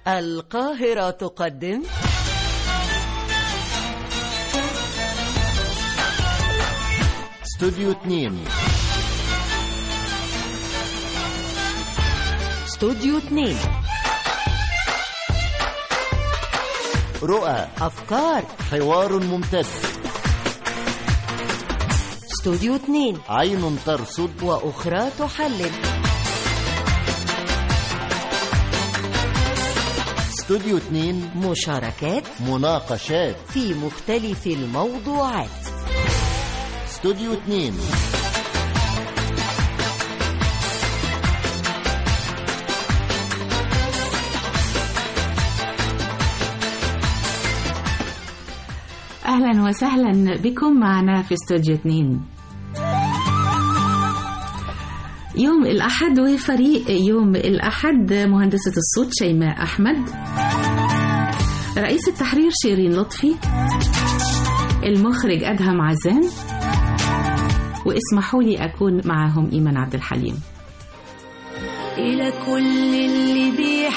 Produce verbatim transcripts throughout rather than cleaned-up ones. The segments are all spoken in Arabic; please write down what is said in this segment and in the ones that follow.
القاهرة تقدم استوديو اثنين. استوديو اثنين. رؤى، أفكار، حوار ممتد. استوديو اثنين. عين ترصد وأخرى تحلل. استوديو اثنين. مشاركات، مناقشات في مختلف الموضوعات. استوديو اثنين. أهلا وسهلا بكم معنا في استوديو اثنين. يوم الأحد وفريق يوم الأحد: مهندسة الصوت شيماء أحمد، رئيس التحرير شيرين لطفي، المخرج أدهم عزام، واسمحوا لي أكون معهم إيمان عبد الحليم. إلى كل اللي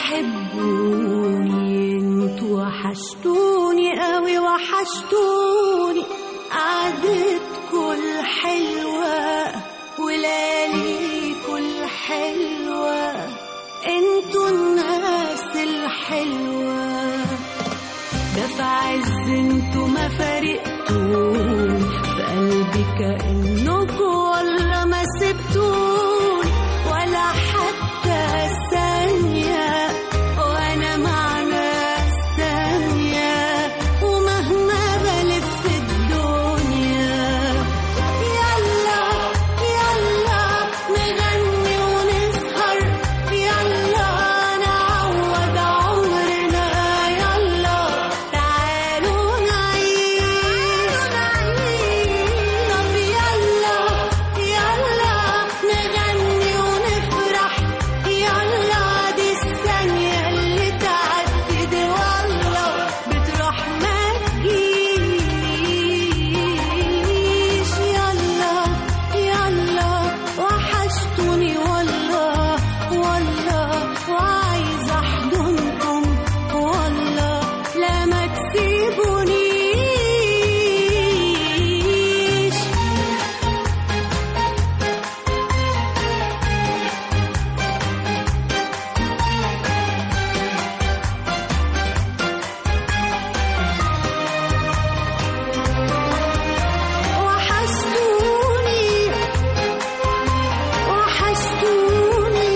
بيحبوني، انتوا وحشتوني قوي، وحشتوني قعدتكوا الحلوة ولياليكوا الحلوة، انتوا الناس الحلوة، ده في عز انتوا ما فارقتوني، في قلبي كأنكوا ولا ما سبتوني ولا حتى ثانية، وأنا مع ناس تانية، ومهما بلف الدنيا يلا يلا نغني ونسهر، يلا نعوض عمرنا، يلا تعالوا نعيش، طب يلا يلا نغني ونفرح، يلا دي الثانية اللي تعدي دي والله بتروح ما تجيش، يلا يلا وحشتوني والله والله، وعايزة أحضنكم والله، لا ما تسيبونيش. وحشتوني وحشتوني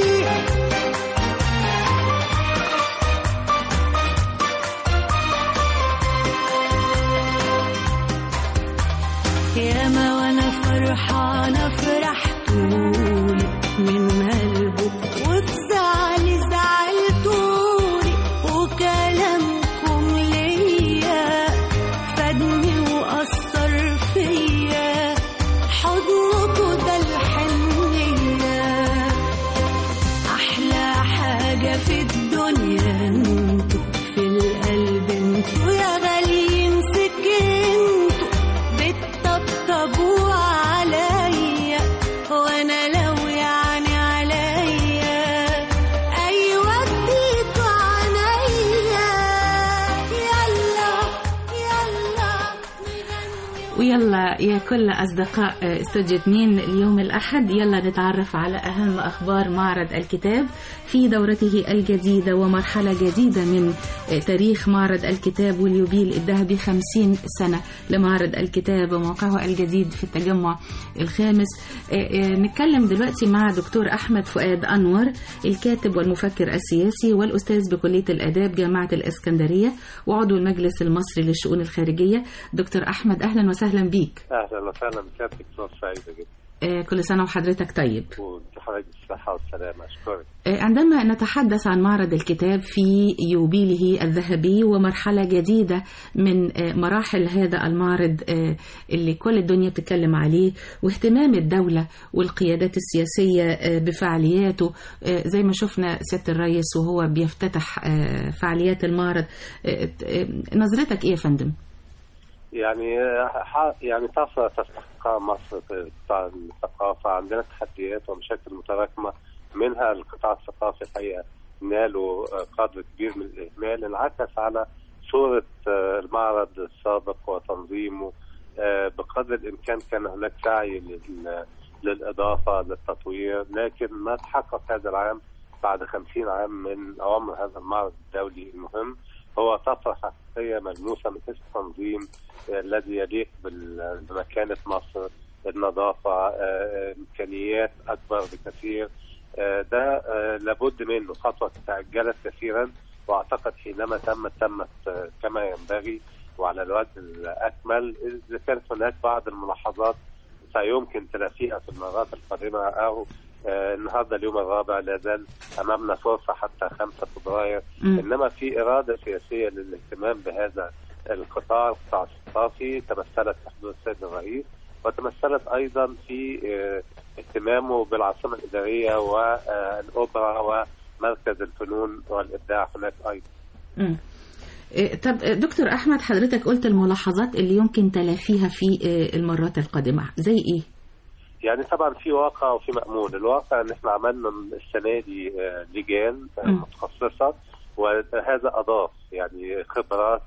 ياما وانا فرحانة فرحتوني من قلبه، وفي زعلي زعلتوني، وكلامكم ليا فادني وأثر فيا، حضنكوا ده الحنية، أحلى حاجة في الدنيا انتوا، في القلب انتوا يا غاليين سكنتوا، بتطبطبوا عليا، وانا لو يعني عليا ايوه اديتوا عينيا، يلا يلا نغني. ويلا يا كل أصدقاء استوديو اثنين اليوم الأحد، يلا نتعرف على أهم أخبار معرض الكتاب في دورته الجديدة ومرحلة جديدة من تاريخ معرض الكتاب واليوبيل الذهبي، خمسين سنة لمعرض الكتاب وموقعه الجديد في التجمع الخامس. نتكلم دلوقتي مع دكتور أحمد فؤاد أنور، الكاتب والمفكر السياسي والأستاذ بكلية الآداب جامعة الإسكندرية وعضو المجلس المصري للشؤون الخارجية. دكتور أحمد أهلا وسهلا بيك. اهلا وسهلا بك، دكتور سعيده جدا. كل سنة وحضرتك طيب. وحضرتك بالصحه والسلامه. اشكرك. عندما نتحدث عن معرض الكتاب في يوبيله الذهبي ومرحلة جديدة من مراحل هذا المعرض اللي كل الدنيا بتتكلم عليه، واهتمام الدولة والقيادات السياسية بفعالياته، زي ما شفنا سيادة الرئيس وهو بيفتتح فعاليات المعرض، نظرتك ايه يا فندم؟ يعني يعني طفرة تستحقها مصر في قطاع الثقافة. عندنا تحديات ومشاكل متراكمة، منها القطاع الثقافي الحقيقة نالوا قدر كبير من الإهمال انعكس على صورة المعرض السابق وتنظيمه. بقدر الإمكان كان هناك سعي للإضافة للتطوير، لكن ما تحقق هذا العام بعد خمسين عام من عمر هذا المعرض الدولي المهم هو طفرة حقيقية ملموسة من حيث التنظيم الذي يليق بمكانة مصر، النظافة، إمكانيات أكبر بكثير. ده لابد منه، خطوة تأجلت كثيرا، وأعتقد حينما تمت تمت كما ينبغي وعلى الوجه الأكمل. إذا كانت هناك بعض الملاحظات سيمكن تلافيها في المرات القادمة، أو آه النهارده اليوم الرابع لا زال امامنا فرصه حتى خمسة فبراير، انما في اراده سياسيه للاهتمام بهذا القطاع القطاع الثقافي تمثلت في حضور السيد الرئيس، وتمثلت ايضا في آه اهتمامه بالعاصمه الاداريه والاوبرا ومركز الفنون والابداع هناك ايضا. م. طب دكتور احمد، حضرتك قلت الملاحظات اللي يمكن تلافيها في المرات القادمه زي ايه؟ يعني طبعا في واقع وفي مأمول. الواقع ان احنا عملنا السنه دي لجان متخصصه، وهذا اضاف يعني خبرات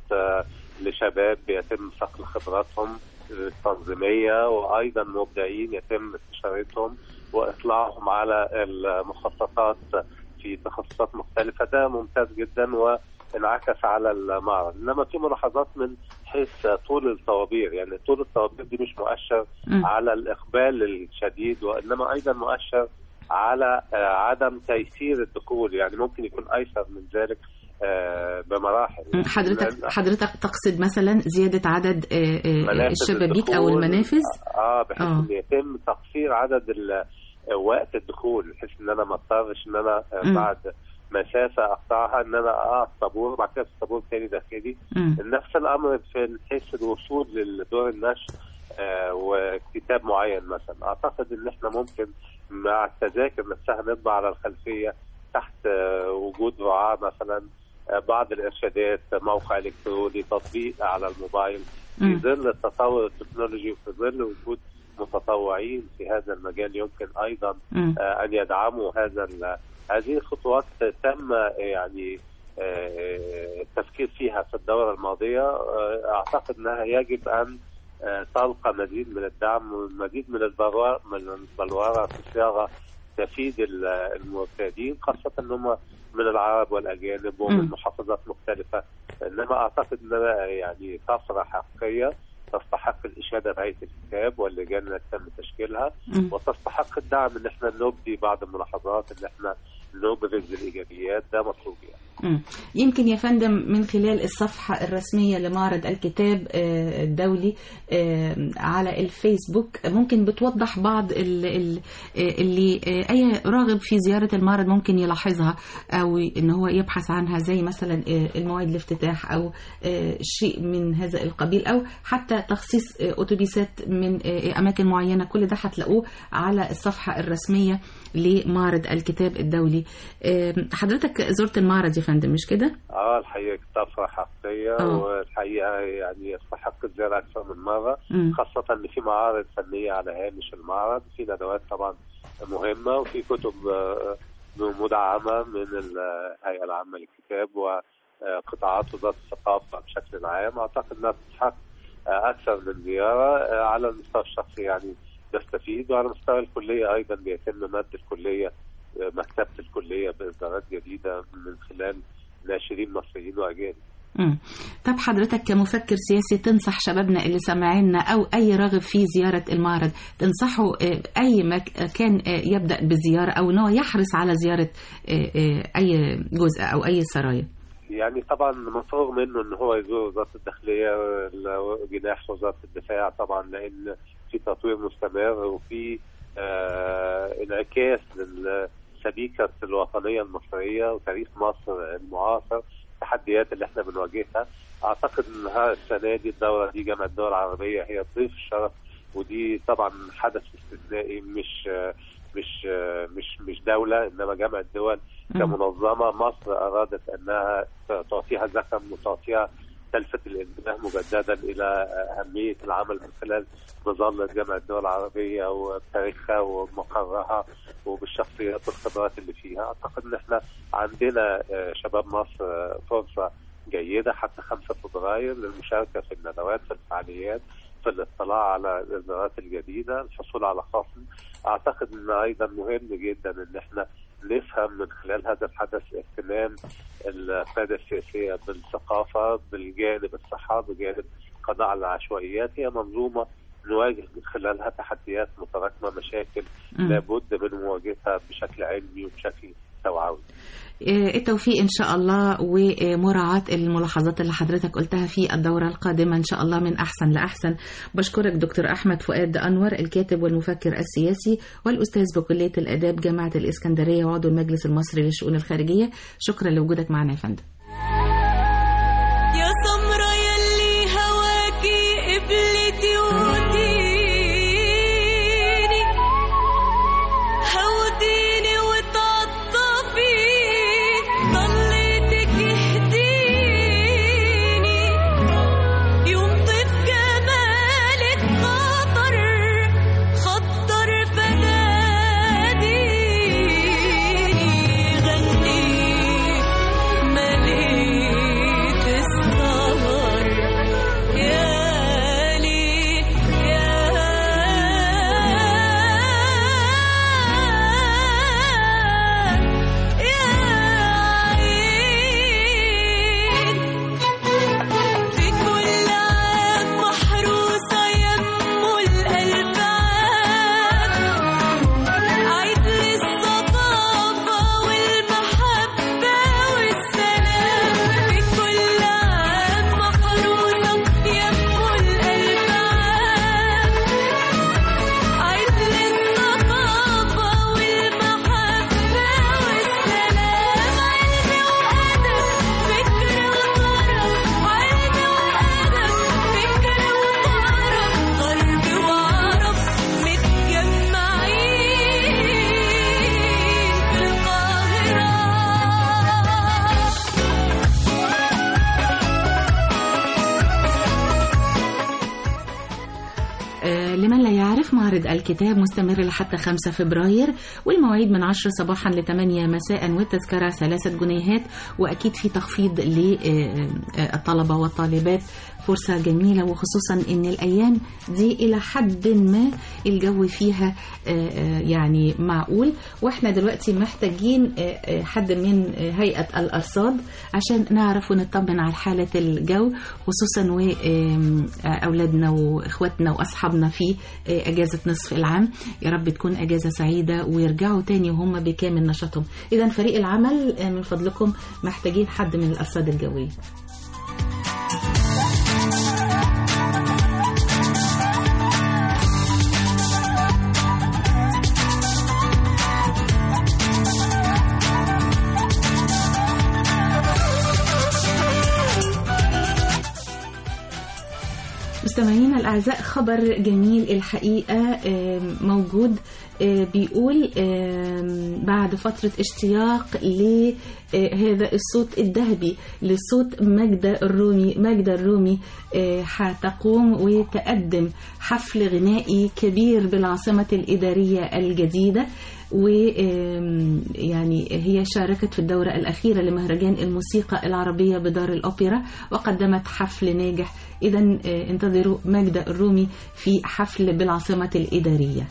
لشباب بيتم صقل خبراتهم التنظيميه، وايضا مبدعين يتم استشارتهم واطلاعهم على المخصصات في تخصصات مختلفه. ده ممتاز جدا وانعكس على المعرض. انما في ملاحظات من حيث طول الطوابير، يعني طول الطوابير دي مش مؤشر م. على الإقبال الشديد، وإنما أيضا مؤشر على عدم تيسير الدخول، يعني ممكن يكون أيسر من ذلك بمراحل. حضرتك حضرتك تقصد مثلا زيادة عدد الشبابيك أو المنافذ؟ اه بحيث آه. ان يتم تقصير عدد وقت الدخول، بحيث ان انا ما اضطرش ان انا م. بعد مسافة أقطعها إن أنا أقف طابور وبعد كده طابور تاني داخلي. نفس الأمر في حيث الوصول لدور النشر آه وكتاب معين مثلا. أعتقد إن إحنا ممكن مع التذاكر نفسها نطبع على الخلفية تحت آه وجود رعاة مثلا آه بعض الإرشادات، موقع إلكتروني، تطبيق على الموبايل، في ظل التطور التكنولوجي وفي ظل وجود متطوعين في هذا المجال يمكن أيضا آه أن يدعموا هذا. هذه الخطوات تم يعني التفكير فيها في الدورة الماضية. أعتقد أنها يجب أن تلقى مزيد من الدعم ومزيد من البلورة من البلورة في صياغة تفيد المرتادين، خاصة أنهم من العرب والأجانب ومن محافظات مختلفة. إنما أعتقد أنها يعني طفرة حقيقية تستحق الإشادة بهيئة الكتاب واللجان التي تم تشكيلها، وتستحق الدعم ان احنا نبدي بعض الملاحظات، ان احنا نبرز الايجابيات. ده مطلوب يعني. يمكن يا فندم من خلال الصفحة الرسمية لمعرض الكتاب الدولي على الفيسبوك ممكن بتوضح بعض اللي اي راغب في زيارة المعرض ممكن يلاحظها او ان هو يبحث عنها، زي مثلا الموعد الافتتاح او شيء من هذا القبيل، او حتى تخصيص أتوبيسات من أماكن معينة. كل ده هتلاقوه على الصفحة الرسمية لمعرض الكتاب الدولي. حضرتك زرت المعرض يا فندم مش كده؟ اه الحقيقة طفرة حقيقية أوه. والحقيقة يعني يستحق الزيارة أكثر من مرة، م. خاصة إن في معارض فنية على هامش المعرض، في ندوات طبعا مهمة، وفي كتب مدعمة من الهيئة العامة للكتاب وقطاعات وزارة الثقافة بشكل عام. أعتقد أنها تستحق أكثر من زيارة. على المستوى الشخصي يعني نستفيد، وعلى مستوى الكلية أيضا بيتم مد الكلية مكتبة الكلية بإصدارات جديدة من خلال ناشرين مصريين وأجانب. امم طب حضرتك كمفكر سياسي تنصح شبابنا اللي سامعيننا أو أي راغب في زيارة المعرض، تنصحه أي مكان يبدأ بالزيارة أو أنه يحرص على زيارة أي جزء أو أي سرايا؟ يعني طبعا مفروغ منه ان هو يزور وزاره الداخليه جناح وزاره الدفاع طبعا، لان في تطوير مستمر وفي آه انعكاس للسبيكه الوطنيه المصريه وتاريخ مصر المعاصر، التحديات اللي احنا بنواجهها. اعتقد ان السنه دي الدوره دي جامعه الدول العربيه هي ضيف الشرف، ودي طبعا حدث استثنائي، مش مش مش مش دوله انما جامعه الدول كمنظمه. مصر ارادت انها تعطيها زخم وتعطيها تلفت الانتباه مجددا الى اهميه العمل من خلال مظله جامعه الدول العربيه وتاريخها ومقرها وبالشخصيات والخبرات اللي فيها. اعتقد ان احنا عندنا شباب مصر فرصه جيده حتى خمسة فبراير للمشاركه في الندوات، في الفعاليات، في الاطلاع على الاصدارات الجديده، الحصول على خصم. اعتقد ان ايضا مهم جدا ان احنا نفهم من خلال هذا الحدث اهتمام القيادة السياسية بالثقافة بالجانب الصحة بجانب قضاء على العشوائيات. هي منظومة نواجه من خلالها تحديات متراكمة، مشاكل لابد من مواجهتها بشكل علمي وبشكل توعوي. التوفيق إن شاء الله ومراعاة الملاحظات اللي حضرتك قلتها في الدورة القادمة إن شاء الله من أحسن لأحسن. بشكرك دكتور أحمد فؤاد أنور، الكاتب والمفكر السياسي والأستاذ بكلية الآداب جامعة الإسكندرية وعضو المجلس المصري للشؤون الخارجية. شكرا لوجودك معنا يا فندم. يا سمرة يلي هواكي قبلتي وديني هوديني وتعطفي ضليتك اهديني ينطف جمالك خطر خطر فناديني غني مليت السهر يا ليل يا يا عين في كل عام محروسة يمو الألف عام عيد للثقافة والمحبة والسلام في كل عام محروسة يمو الألف عام عيد للثقافة والمحبة والسلام علم وأدب فكر وطرب علم وأدب فكر وطرب غرب وعرب متجمعين في القاهرة. آه، لمن لا يعرف، معرض الكتاب مستمر لحتى خمسة فبراير، والمواعيد من عشرة صباحا لثمانية مساء، والتذكرة ثلاثة جنيهات، وأكيد في تخفيض للطلبة والطالبات. فرصة جميلة، وخصوصا ان الأيام دي إلى حد ما الجو فيها آه، آه، يعني معقول، واحنا دلوقتي محتاجين آه، آه، حد من آه، هيئة الأرصاد عشان نعرف ونطمن على حالة الجو، خصوصا وأولادنا وإخواتنا وأصحابنا في آه، أجازة نصف العام. يا رب تكون أجازة سعيدة ويرجعوا تاني وهم بكامل نشاطهم. إذا فريق العمل آه، من فضلكم محتاجين حد من الأرصاد الجوية. مستمعينا الأعزاء، خبر جميل الحقيقة موجود، بيقول بعد فترة اشتياق لهذا الصوت الذهبي لصوت ماجدة الرومي. ماجدة الرومي هتقوم وتقدم حفل غنائي كبير بالعاصمة الإدارية الجديدة، ويعني هي شاركت في الدورة الأخيرة لمهرجان الموسيقى العربية بدار الأوبرا وقدمت حفل ناجح. إذا انتظروا ماجدة الرومي في حفل بالعاصمة الإدارية.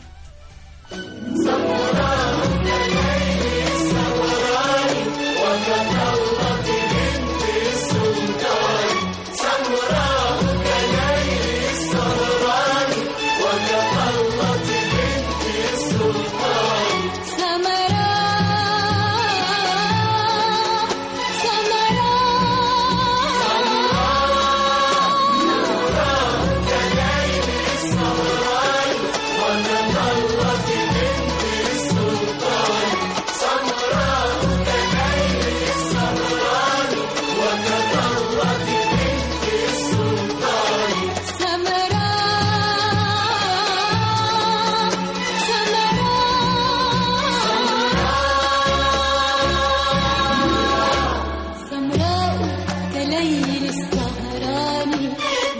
كليل السهران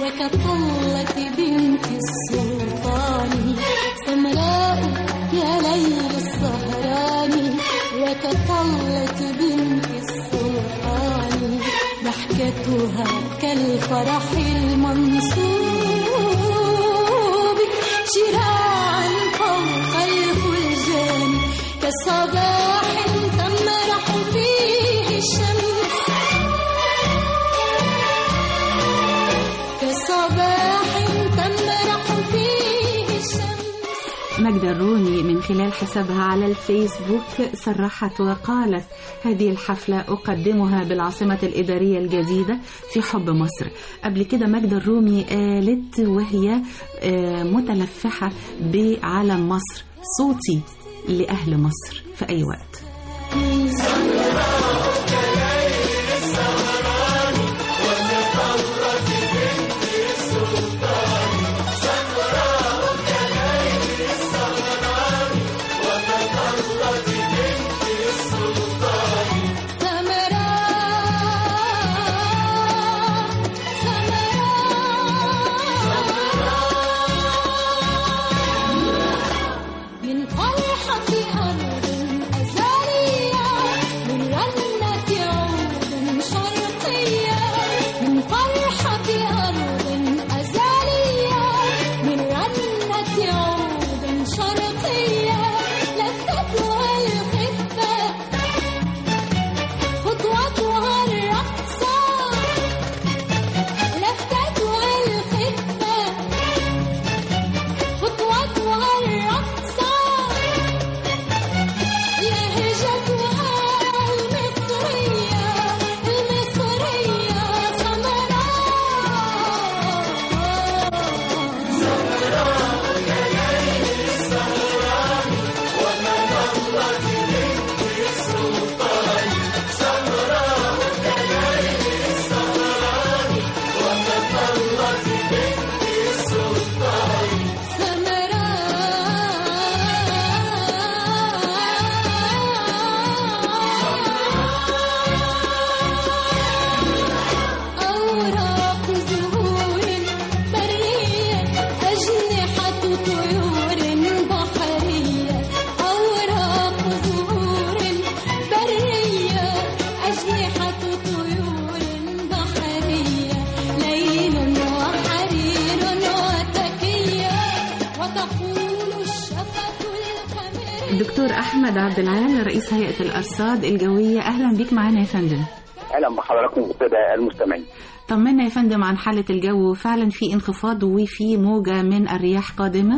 وكطلة بنت السلطان سمراء يا ليل السهران وكطلة بنت السلطان ضحكتها كالفرح المنصوب شراعا فوق الفلجان كصباح تمرح فيه الشمس كصباح تمرح فيه الشمس. ماجدة الرومي من خلال حسابها على الفيسبوك صرحت وقالت: هذه الحفلة أقدمها بالعاصمة الإدارية الجديدة في حب مصر. قبل كده ماجدة الرومي قالت وهي متلفحة بعلم مصر: صوتي لأهل مصر في أي وقت. دكتور أحمد عبد العال رئيس هيئة الأرصاد الجوية، أهلا بك معنا يا فندم. أهلا بحضراتكم والسادة المستمعين. طمنا يا فندم عن حالة الجو، فعلا في انخفاض وفي موجة من الرياح قادمة؟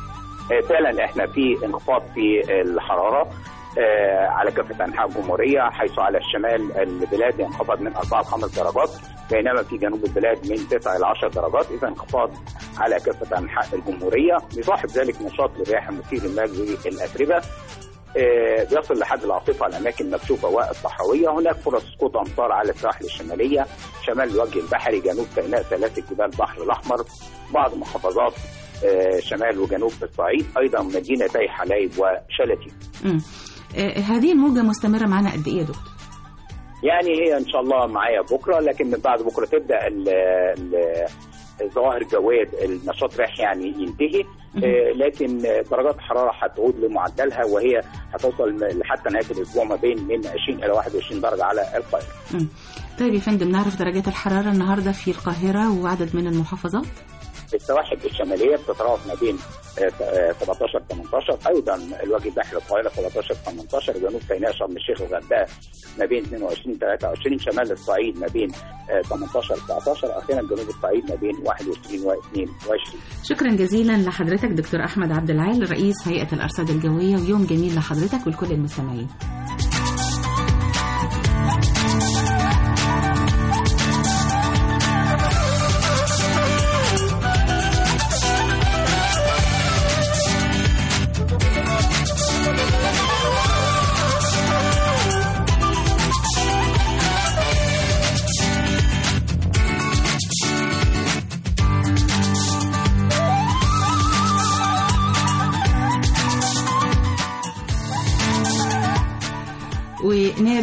فعلا احنا في انخفاض في الحرارة على كافة أنحاء الجمهورية، حيث على الشمال البلاد انخفض من أربعة إلى خمس درجات، بينما في جنوب البلاد من تسعة إلى عشر درجات، إذا انخفاض على كافة أنحاء الجمهورية. بيصاحب ذلك نشاط للرياح المثير الماء والأتربة، بيصل لحد العاصفة على الأماكن المكشوفة والصحراوية. هناك فرص سقوط أمطار على السواحل الشمالية، شمال الوجه البحري، جنوب سيناء، سلاسل جبال البحر الأحمر، بعض محافظات شمال وجنوب الصعيد، أيضا مدينتي حلايب وشلاتين. آه هذه الموجة مستمرة معنا قد إيه يا دكتور؟ يعني هي إن شاء الله معايا بكرة، لكن من بعد بكرة تبدأ الظواهر الجوية، النشاط راح يعني ينتهي، آه لكن درجات الحرارة هتعود لمعدلها، وهي هتوصل لحتى نهاية الأسبوع ما بين من عشرين إلى واحد وعشرين درجة على القاهرة. م. طيب يا فندم، نعرف درجات الحرارة النهاردة في القاهرة وعدد من المحافظات؟ السواحل الشمالية بتتراوح ما بين سبعتاشر ثمانية عشر، أيضا الوجه البحري القاهرة سبعتاشر ثمانية عشر، جنوب سيناء شرم الشيخ الغردقة ما بين اثنين وعشرين ثلاثة وعشرين، شمال الصعيد ما بين ثمانية عشر تسعة عشر، أخيرا جنوب الصعيد ما بين واحد وعشرين واثنين وعشرين. شكرا جزيلا لحضرتك دكتور أحمد عبد العال رئيس هيئة الأرصاد الجوية، ويوم جميل لحضرتك ولكل المستمعين.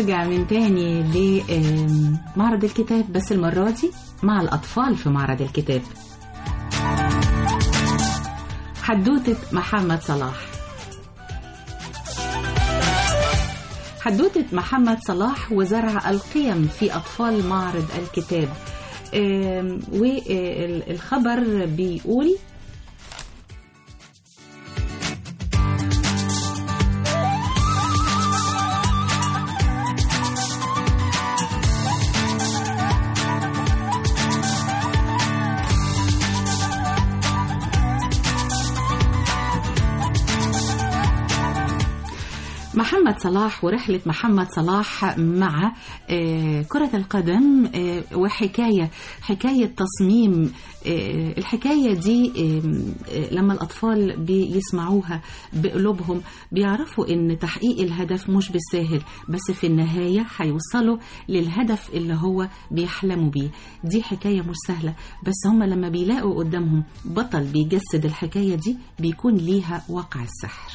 ونرجع من تاني لمعرض الكتاب، بس المرة دي مع الأطفال في معرض الكتاب. حدوتة محمد صلاح. حدوتة محمد صلاح وزرع القيم في أطفال معرض الكتاب. والخبر بيقول محمد صلاح ورحلة محمد صلاح مع كرة القدم وحكاية حكاية تصميم. الحكاية دي لما الأطفال بيسمعوها بقلوبهم بيعرفوا إن تحقيق الهدف مش بالساهل، بس في النهاية هيوصلوا للهدف اللي هو بيحلموا بيه. دي حكاية مش سهلة، بس هم لما بيلاقوا قدامهم بطل بيجسد الحكاية دي بيكون ليها واقع السحر.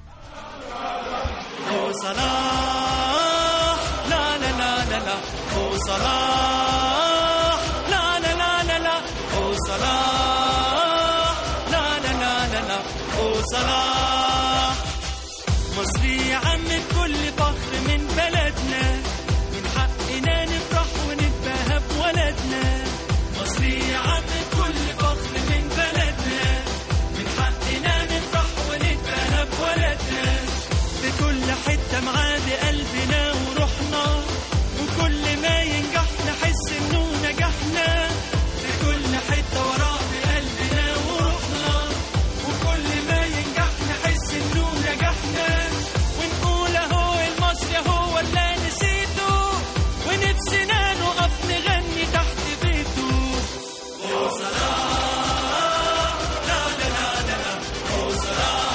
هو صلاح لا لا لا لا لا هو صلاح لا لا لا لا لا هو صلاح لا لا لا لا لا هو صلاح. مصري يا عم بكل فخر من بلدنا، من حقنا نفرح ونتباهى بولدنا. مصري يا عم بكل فخر من بلدنا، من حقنا نفرح ونتباهى بولدنا. بكل حتة معادي قلبنا وروحنا، وكل ما ينجح نحس انه نجحنا. بكل حتة وراه بقلبنا وروحنا، وكل ما ينجح نحس انه نجحنا. ونقول اهو المصري هو اللي نسيته، ونفسنا نقف نغني تحت بيته. هو صلاح لا لا لا لا لا هو صلاح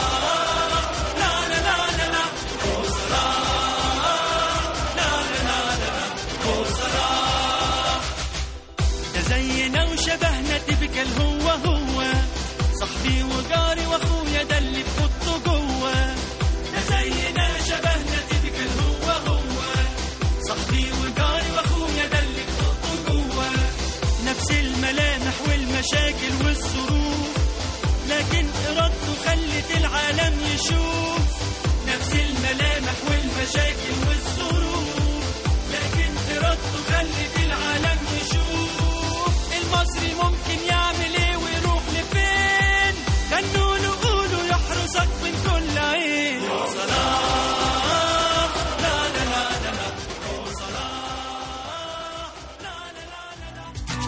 شبهنا تبكل هو هو صاحبي وجاري واخويا ده اللي بخطه جوه. ده زينا شبهنا تبكل هو هو صاحبي وجاري واخويا ده اللي بخطه جوه. نفس الملامح والمشاكل والظروف، لكن ارادته خلت العالم يشوف. نفس الملامح والمشاكل والظروف، لكن ارادته خلت العالم يشوف. المصري ممكن يعمل ايه ويروح لفين؟ غنوا له قولوا يحرسك من كل عين. هو صلاح لا لا لا لا لا هو صلاح لا لا لا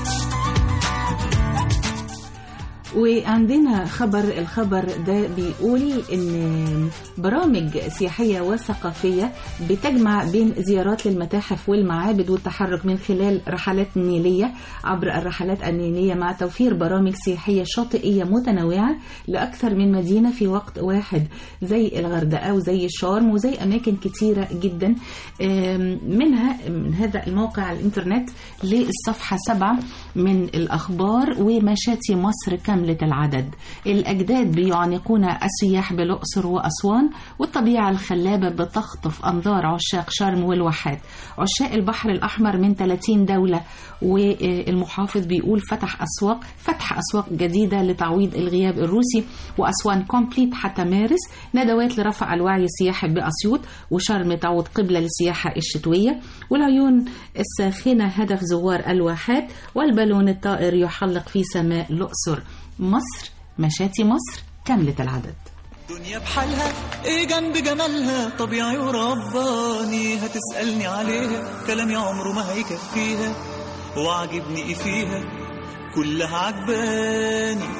لا. وعندنا خبر، الخبر ده بيقول إن برامج سياحية وثقافية بتجمع بين زيارات للمتاحف والمعابد والتحرك من خلال رحلات نيلية عبر الرحلات النيلية، مع توفير برامج سياحية شاطئية متنوعة لأكثر من مدينة في وقت واحد، زي الغردقة وزي الشرم وزي أماكن كتيرة جدا. منها من هذا الموقع على الإنترنت للصفحة سبعة من الأخبار: ومشاتي مصر كاملة العدد، الأجداد بيعانقون السياح بالأقصر وأسوان، والطبيعة الخلابة بتخطف أنظار عشاق شرم والواحات. عشاق البحر الأحمر من ثلاثين دولة، والمحافظ بيقول فتح أسواق فتح أسواق جديدة لتعويض الغياب الروسي، وأسوان كومبليت حتى مارس. ندوات لرفع الوعي السياحي بأسيوط، وشرم تعود قبلة للسياحة الشتوية، والعيون الساخنة هدف زوار الواحات، والبالون الطائر يحلق في سماء الأقصر. مصر مشاتي مصر كاملة العدد. دنيا بحالها ايه جنب جمالها، طبيعي ورباني هتسألني عليها، كلامي عمره ما هيكفيها، وعجبني ايه فيها كلها عجباني.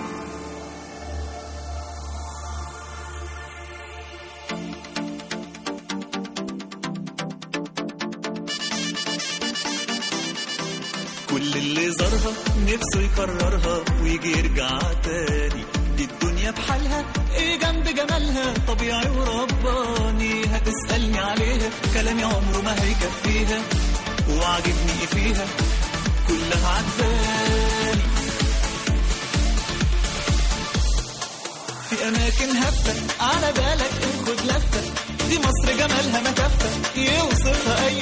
كل اللي زارها نفسه يكررها ويجي يرجع تاني. دي الدنيا بحالها ايه جنب جمالها، طبيعي ورباني هتسألني عليها، كلامي عمره ما هيكفيها، وعجبني ايه فيها كلها عجباني. في اماكن هفة على بالك خد لفة، دي مصر جمالها ما كفة يوصفها اي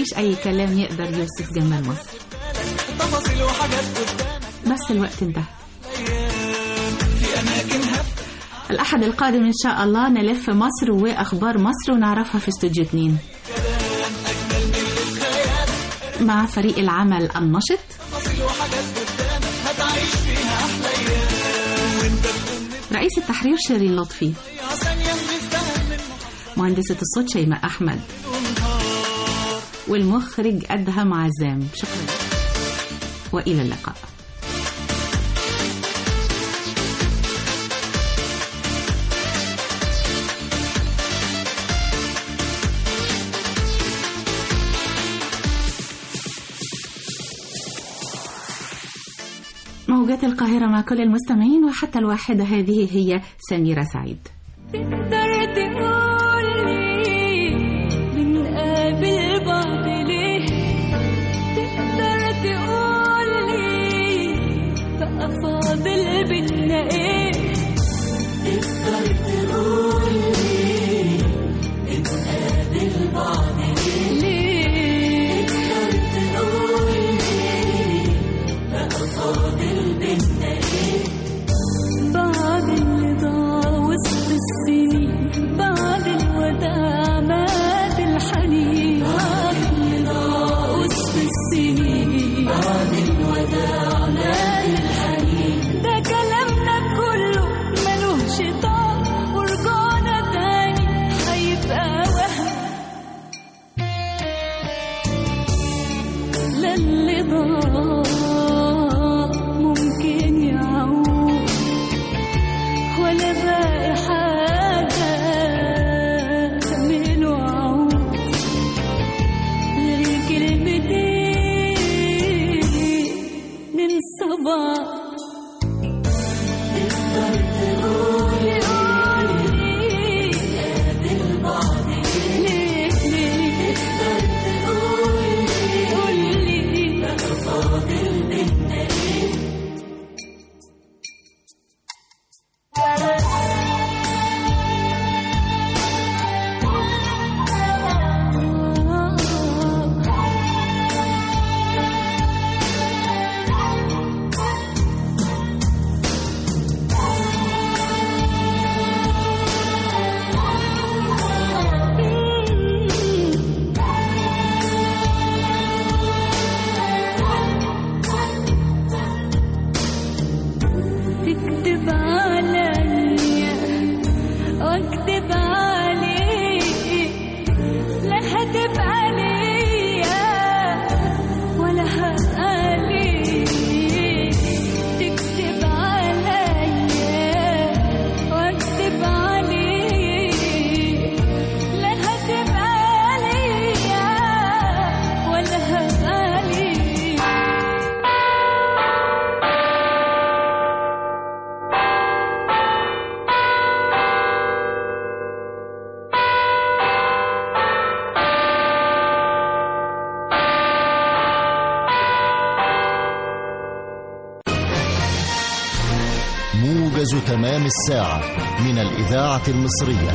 مفيش أي كلام يقدر يوصف جمال مصر. تفاصيل وحاجات قدامك بس الوقت انتهى. في أماكن هف الأحد القادم إن شاء الله نلف مصر وأخبار مصر ونعرفها في استوديو اتنين مع فريق العمل النشط. تفاصيل وحاجات قدامك هتعيش فيها أحلى أيام وأنت تكون رئيس التحرير شيرين لطفي، يا ثانية بنستاهل من مهندسة الصوت شيماء أحمد، والمخرج أدهم عزام. شكرا وإلى اللقاء. موجات القاهرة مع كل المستمعين وحتى الواحدة، هذه هي سميرة سعيد. تقدر تقولي بنقابل بعض ليه؟ تقدر تقولي بقى فاضل بينا ايه؟ تقدر تقولي بنقابل بعض ليه؟ تقدر تقولي بقى فاضل بينا ايه؟ بعد اللي ضاع وسط السنين، بعد الوداع مات الحنين، بعد اللي ضاع وسط السنين، بعد الوداع مات الحنين. ده كلامنا كله ملوش طعم ورجعنا تاني هيبقى وهم. لا اللي ضاع ممكن يعود ولا باقي حاجة تعمله عود غير كلمتين ننسى بعض. تقدر تقولي قولي نقابل بعض ليه ليه؟ تقدر تقولي قولي بقى فاضل بينا ايه؟ تكتب عليا واكتب عليك، لا هتبقى ليا ولا هبقى ليك. تكتب عليا واكتب عليك، لا هتبقى ليا ولا هبقى ليك. موجز تمام الساعة من الإذاعة المصرية.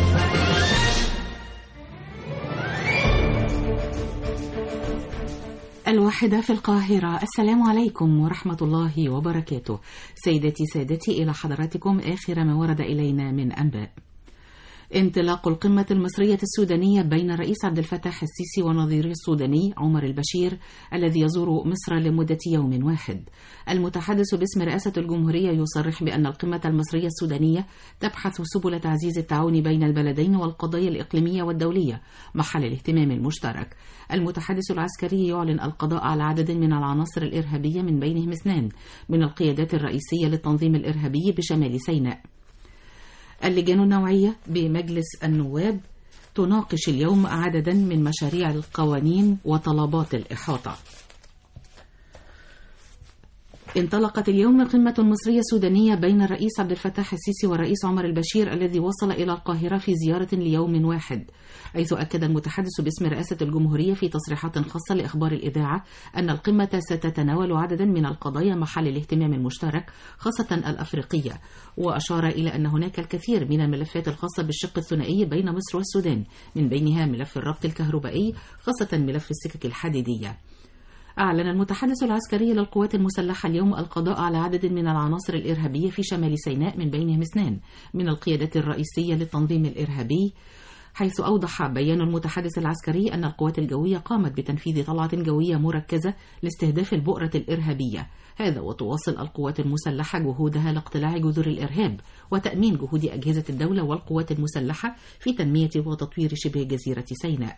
الواحدة في القاهرة. السلام عليكم ورحمة الله وبركاته. سيدتي سادتي، إلى حضراتكم آخر ما ورد إلينا من أنباء. انطلاق القمة المصرية السودانية بين الرئيس عبد الفتاح السيسي ونظيره السوداني عمر البشير الذي يزور مصر لمدة يوم واحد. المتحدث باسم رئاسة الجمهورية يصرح بأن القمة المصرية السودانية تبحث سبل تعزيز التعاون بين البلدين والقضايا الإقليمية والدولية محل الاهتمام المشترك. المتحدث العسكري يعلن القضاء على عدد من العناصر الإرهابية من بينهم اثنان من القيادات الرئيسية للتنظيم الإرهابي بشمال سيناء. اللجان النوعية بمجلس النواب تناقش اليوم عددا من مشاريع القوانين وطلبات الإحاطة. انطلقت اليوم قمة مصرية سودانية بين الرئيس عبد الفتاح السيسي والرئيس عمر البشير الذي وصل إلى القاهرة في زيارة ليوم واحد، حيث أكد المتحدث باسم رئاسة الجمهورية في تصريحات خاصة لإخبار الإذاعة أن القمة ستتناول عددا من القضايا محل الاهتمام المشترك خاصة الأفريقية، وأشار إلى أن هناك الكثير من الملفات الخاصة بالشق الثنائي بين مصر والسودان، من بينها ملف الربط الكهربائي خاصة ملف السكك الحديدية. أعلن المتحدث العسكري للقوات المسلحة اليوم القضاء على عدد من العناصر الإرهابية في شمال سيناء، من بينهم اثنان من القيادات الرئيسية للتنظيم الإرهابي، حيث أوضح بيان المتحدث العسكري أن القوات الجوية قامت بتنفيذ طلعة جوية مركزة لاستهداف البؤرة الإرهابية، هذا وتواصل القوات المسلحة جهودها لاقتلاع جذور الإرهاب وتأمين جهود أجهزة الدولة والقوات المسلحة في تنمية وتطوير شبه جزيرة سيناء.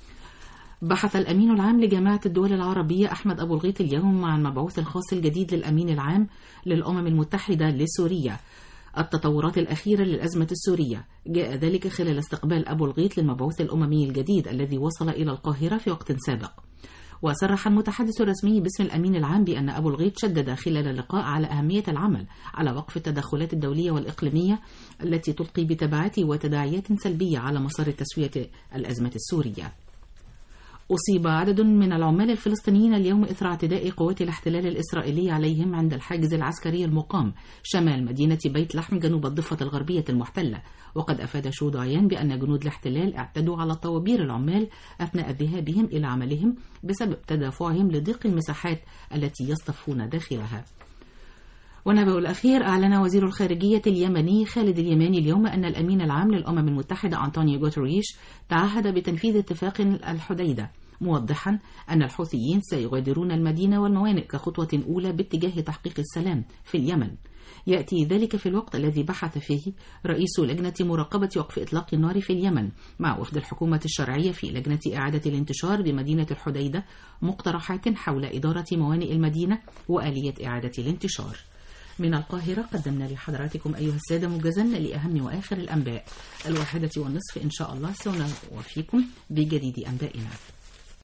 بحث الأمين العام لجامعة الدول العربية أحمد أبو الغيط اليوم مع المبعوث الخاص الجديد للأمين العام للأمم المتحدة لسوريا التطورات الأخيرة للأزمة السورية. جاء ذلك خلال استقبال أبو الغيط للمبعوث الأممي الجديد الذي وصل إلى القاهرة في وقت سابق. وصرح المتحدث الرسمي باسم الأمين العام بأن أبو الغيط شدد خلال اللقاء على أهمية العمل على وقف التدخلات الدولية والإقليمية التي تلقي بتبعات وتداعيات سلبية على مسار تسوية الأزمة السورية. أصيب عدد من العمال الفلسطينيين اليوم إثر اعتداء قوات الاحتلال الإسرائيلي عليهم عند الحاجز العسكري المقام شمال مدينة بيت لحم جنوب الضفة الغربية المحتلة. وقد أفاد شهود عيان بأن جنود الاحتلال اعتدوا على طوابير العمال أثناء ذهابهم إلى عملهم بسبب تدافعهم لضيق المساحات التي يصطفون داخلها. ونبأ الأخير، أعلن وزير الخارجية اليمني خالد اليماني اليوم أن الأمين العام للأمم المتحدة أنطونيو غوتريش تعهد بتنفيذ اتفاق الحديدة، موضحا أن الحوثيين سيغادرون المدينة والموانئ كخطوة أولى باتجاه تحقيق السلام في اليمن. يأتي ذلك في الوقت الذي بحث فيه رئيس لجنة مراقبة وقف إطلاق النار في اليمن مع وفد الحكومة الشرعية في لجنة إعادة الانتشار بمدينة الحديدة مقترحات حول إدارة موانئ المدينة وآلية إعادة الانتشار. من القاهرة قدمنا لحضراتكم أيها السادة موجزا لأهم وآخر الأنباء. الواحدة والنصف إن شاء الله سنوافيكم بجديد أنبائنا.